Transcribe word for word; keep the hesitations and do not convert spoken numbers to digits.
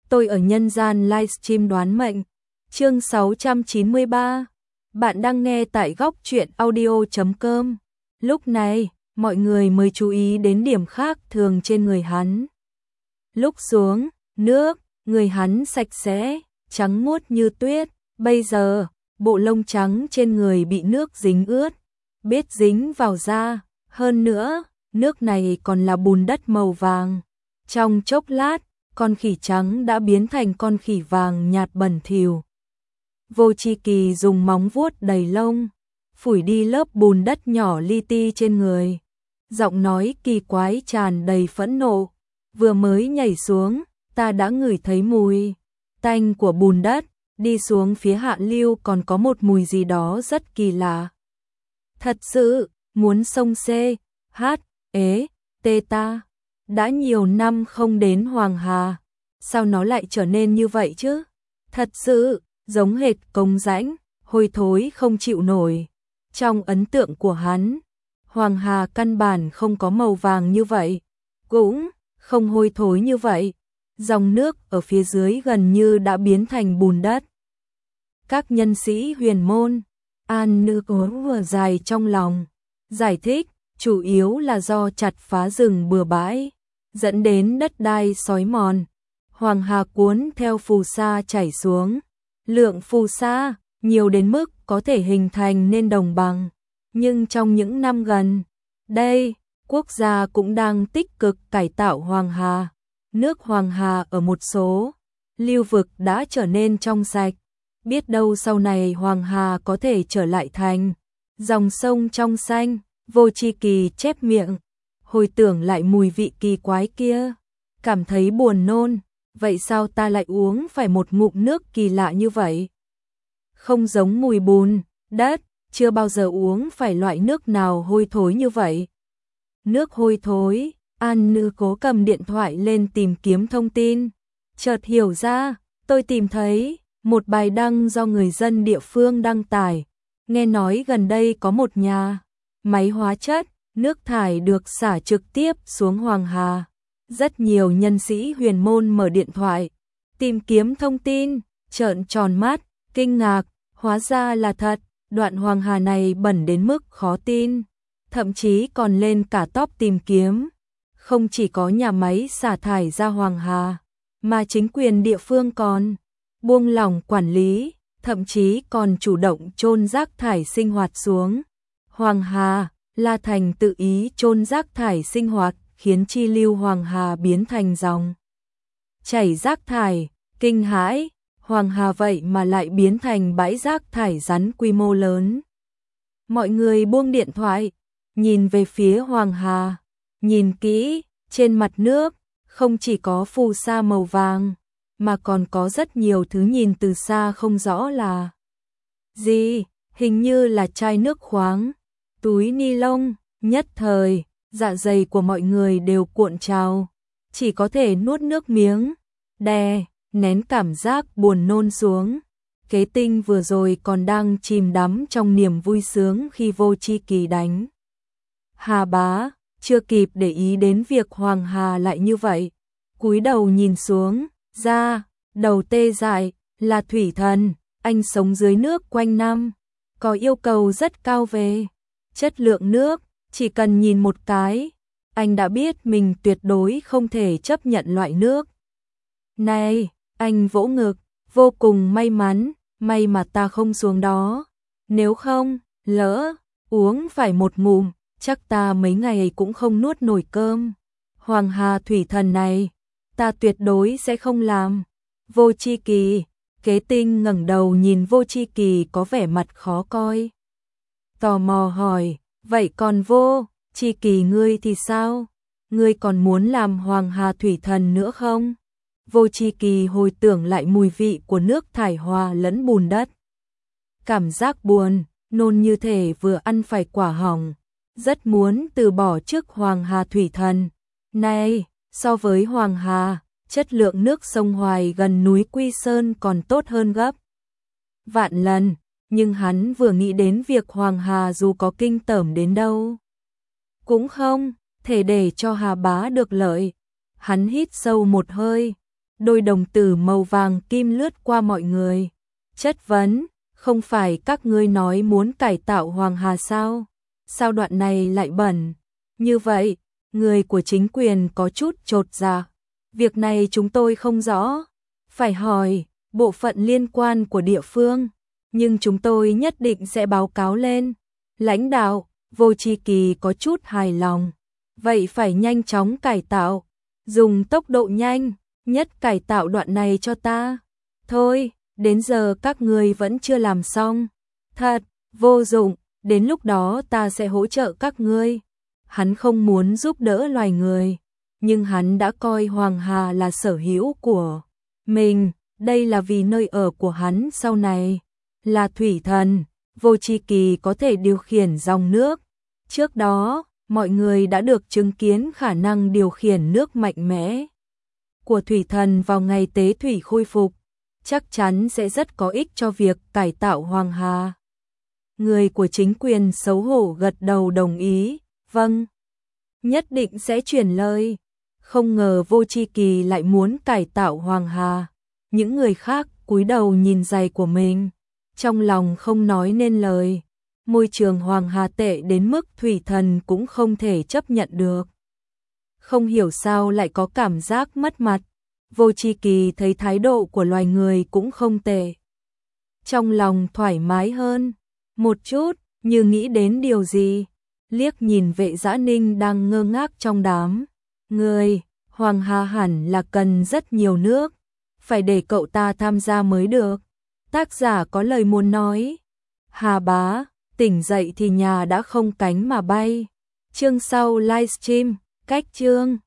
tôi ở nhân gian livestream đoán mệnh. Chương sáu trăm chín mươi ba. Bạn đang nghe tại góc truyện audio chấm com. Lúc này, mọi người mới chú ý đến điểm khác thường trên người hắn. Lúc xuống nước, người hắn sạch sẽ, trắng muốt như tuyết. Bây giờ, bộ lông trắng trên người bị nước dính ướt, biết dính vào da. Hơn nữa, nước này còn là bùn đất màu vàng. Trong chốc lát, con khỉ trắng đã biến thành con khỉ vàng nhạt bẩn thỉu. Vô Chi Kỳ dùng móng vuốt đầy lông, phủi đi lớp bùn đất nhỏ li ti trên người. Giọng nói kỳ quái tràn đầy phẫn nộ. Vừa mới nhảy xuống, ta đã ngửi thấy mùi tanh của bùn đất. Đi xuống phía hạ lưu còn có một mùi gì đó rất kỳ lạ. Thật sự, muốn xông xê, hát, ế, tê ta. Đã nhiều năm không đến Hoàng Hà. Sao nó lại trở nên như vậy chứ? Thật sự, giống hệt cống rãnh, hôi thối không chịu nổi. Trong ấn tượng của hắn, Hoàng Hà căn bản không có màu vàng như vậy, cũng không hôi thối như vậy. Dòng nước ở phía dưới gần như đã biến thành bùn đất. Các nhân sĩ huyền môn, An Nữ Cố vừa dài trong lòng, giải thích, chủ yếu là do chặt phá rừng bừa bãi, dẫn đến đất đai xói mòn. Hoàng Hà cuốn theo phù sa chảy xuống. Lượng phù sa nhiều đến mức có thể hình thành nên đồng bằng. Nhưng trong những năm gần đây, quốc gia cũng đang tích cực cải tạo Hoàng Hà. Nước Hoàng Hà ở một số lưu vực đã trở nên trong sạch. Biết đâu sau này Hoàng Hà có thể trở lại thành dòng sông trong xanh. Vô Chi Kỳ chép miệng, hồi tưởng lại mùi vị kỳ quái kia, cảm thấy buồn nôn. Vậy sao ta lại uống phải một ngụm nước kỳ lạ như vậy? Không giống mùi bùn đất, chưa bao giờ uống phải loại nước nào hôi thối như vậy. Nước hôi thối. An Nữ Cố cầm điện thoại lên tìm kiếm thông tin. Chợt hiểu ra, tôi tìm thấy một bài đăng do người dân địa phương đăng tải. Nghe nói gần đây có một nhà máy hóa chất, nước thải được xả trực tiếp xuống Hoàng Hà. Rất nhiều nhân sĩ huyền môn mở điện thoại, tìm kiếm thông tin, trợn tròn mắt, kinh ngạc, hóa ra là thật, đoạn Hoàng Hà này bẩn đến mức khó tin, thậm chí còn lên cả top tìm kiếm. Không chỉ có nhà máy xả thải ra Hoàng Hà, mà chính quyền địa phương còn buông lỏng quản lý, thậm chí còn chủ động chôn rác thải sinh hoạt xuống Hoàng Hà. La Thành tự ý chôn rác thải sinh hoạt, khiến chi lưu Hoàng Hà biến thành dòng chảy rác thải. Kinh hãi, Hoàng Hà vậy mà lại biến thành bãi rác thải rắn quy mô lớn. Mọi người buông điện thoại, nhìn về phía Hoàng Hà. Nhìn kỹ, trên mặt nước không chỉ có phù sa màu vàng, mà còn có rất nhiều thứ nhìn từ xa không rõ là gì, hình như là chai nước khoáng, túi ni lông. Nhất thời, dạ dày của mọi người đều cuộn trào, chỉ có thể nuốt nước miếng, đè nén cảm giác buồn nôn xuống. Kế Tinh vừa rồi còn đang chìm đắm trong niềm vui sướng khi Vô Chi Kỳ đánh Hà Bá, chưa kịp để ý đến việc Hoàng Hà lại như vậy, cúi đầu nhìn xuống, ra, đầu tê dại. Là thủy thần, anh sống dưới nước quanh năm, có yêu cầu rất cao về chất lượng nước. Chỉ cần nhìn một cái, anh đã biết mình tuyệt đối không thể chấp nhận loại nước này. Anh vỗ ngực, vô cùng may mắn, may mà ta không xuống đó. Nếu không, lỡ uống phải một ngụm, chắc ta mấy ngày cũng không nuốt nổi cơm. Hoàng Hà thủy thần này, ta tuyệt đối sẽ không làm. Vô Chi Kỳ. Kế Tinh ngẩng đầu nhìn Vô Chi Kỳ có vẻ mặt khó coi, tò mò hỏi, vậy còn Vô Chi Kỳ ngươi thì sao? Ngươi còn muốn làm Hoàng Hà thủy thần nữa không? Vô Chi Kỳ hồi tưởng lại mùi vị của nước thải hòa lẫn bùn đất. Cảm giác buồn, nôn như thể vừa ăn phải quả hỏng. Rất muốn từ bỏ chức Hoàng Hà thủy thần. Này, so với Hoàng Hà, chất lượng nước sông Hoài gần núi Quy Sơn còn tốt hơn gấp vạn lần. Nhưng hắn vừa nghĩ đến việc Hoàng Hà dù có kinh tởm đến đâu, cũng không thể để cho Hà Bá được lợi. Hắn hít sâu một hơi, đôi đồng tử màu vàng kim lướt qua mọi người. Chất vấn, không phải các ngươi nói muốn cải tạo Hoàng Hà sao? Sao đoạn này lại bẩn? Như vậy, người của chính quyền có chút chột dạ. Việc này chúng tôi không rõ. Phải hỏi bộ phận liên quan của địa phương. Nhưng chúng tôi nhất định sẽ báo cáo lên. Lãnh đạo, Vô Chi Kỳ có chút hài lòng. Vậy phải nhanh chóng cải tạo. Dùng tốc độ nhanh, nhất cải tạo đoạn này cho ta. Thôi, đến giờ các ngươi vẫn chưa làm xong. Thật, vô dụng, đến lúc đó ta sẽ hỗ trợ các ngươi. Hắn không muốn giúp đỡ loài người, nhưng hắn đã coi Hoàng Hà là sở hữu của mình. Đây là vì nơi ở của hắn sau này. Là thủy thần, Vô Chi Kỳ có thể điều khiển dòng nước. Trước đó, mọi người đã được chứng kiến khả năng điều khiển nước mạnh mẽ của thủy thần vào ngày tế thủy khôi phục. Chắc chắn sẽ rất có ích cho việc cải tạo Hoàng Hà. Người của chính quyền xấu hổ gật đầu đồng ý. Vâng, nhất định sẽ chuyển lời. Không ngờ Vô Chi Kỳ lại muốn cải tạo Hoàng Hà. Những người khác cúi đầu nhìn giày của mình, trong lòng không nói nên lời. Môi trường Hoàng Hà tệ đến mức thủy thần cũng không thể chấp nhận được. Không hiểu sao lại có cảm giác mất mặt. Vô Chi Kỳ thấy thái độ của loài người cũng không tệ. Trong lòng thoải mái hơn một chút, như nghĩ đến điều gì. Liếc nhìn Vệ Dã Ninh đang ngơ ngác trong đám người. Hoàng Hà hẳn là cần rất nhiều nước, phải để cậu ta tham gia mới được. Tác giả có lời muốn nói. Hà bá, tỉnh dậy thì nhà đã không cánh mà bay. Chương sau livestream, cách chương.